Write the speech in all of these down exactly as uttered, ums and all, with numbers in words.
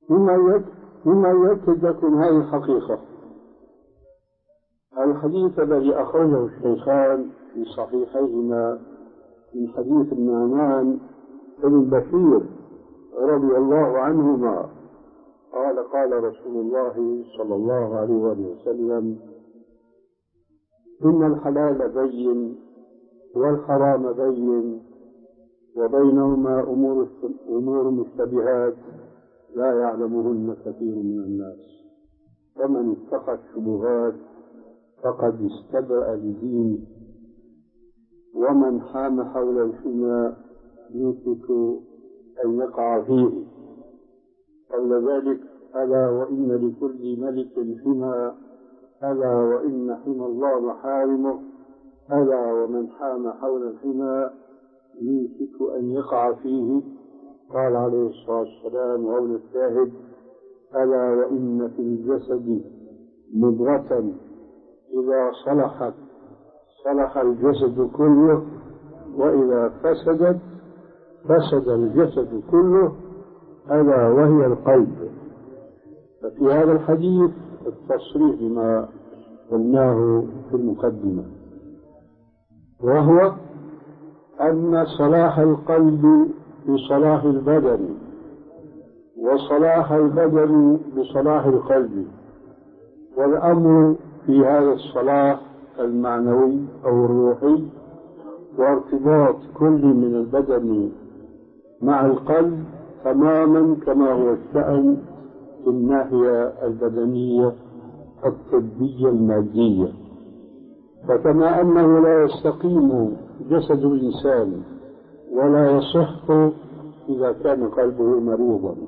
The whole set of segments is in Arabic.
مما يؤكد لكم هذه الحقيقة الحديث الذي أخرجه الشيخان في صحيحيهما من حديث النعمان بن بشير رضي الله عنهما قال قال رسول الله صلى الله عليه وسلم: إن الحلال بين والحرام بين وبينهما أمور أمور مشتبهات لا يعلمهن كثير من الناس، ومن اتقى الشبهات فقد استبرأ لدينه، ومن حام حول الحمى يوشك أن يقع فيه. قبل ذلك: ألا وإن لكل ملك حمى، ألا وإن حمى الله محارمه، ألا ومن حام حول الحمى يوشك أن يقع فيه. قال عليه الصلاة والسلام وهو الشاهد: ألا وإن في الجسد مضغة إذا صلحت صلح الجسد كله، وإذا فسدت فسد الجسد كله، ألا وهي القلب. ففي هذا الحديث التصريح بما قلناه في المقدمة، وهو أن صلاح القلب بصلاح البدن، وصلاح البدن بصلاح القلب، والأمر في هذا الصلاح المعنوي أو الروحي وارتباط كل من البدن مع القلب تماما كما هو الشأن في الناحية البدنية الطبية المادية. فكما أنه لا يستقيم جسد الإنسان ولا يصح إذا كان قلبه مريضا،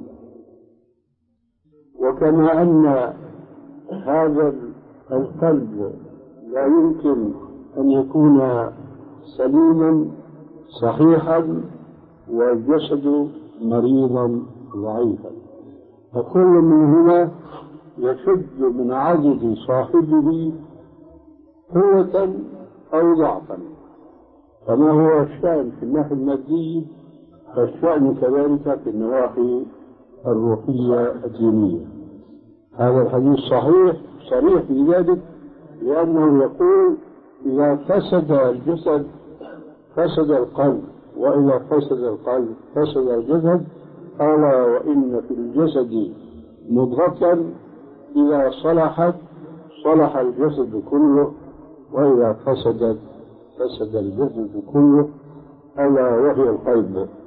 وكما أن هذا القلب لا يمكن أن يكون سليما صحيحا والجسد مريضا ضعيفا، فكل منهما يشد من عجز صاحبه قوة أو ضعفا. فما هو الشأن في الناحية المادية فالشأن كذلك في النواحي الروحية الدينية. هذا الحديث صحيح صريح في ذلك، لأنه يقول: إذا فسد الجسد فسد القلب، وإذا فسد القلب فسد الجسد. ألا وإن في الجسد مضغة إذا صلحت صلح الجسد كله، وإذا فسدت فسد الجسد كله، ألا وهي القلب.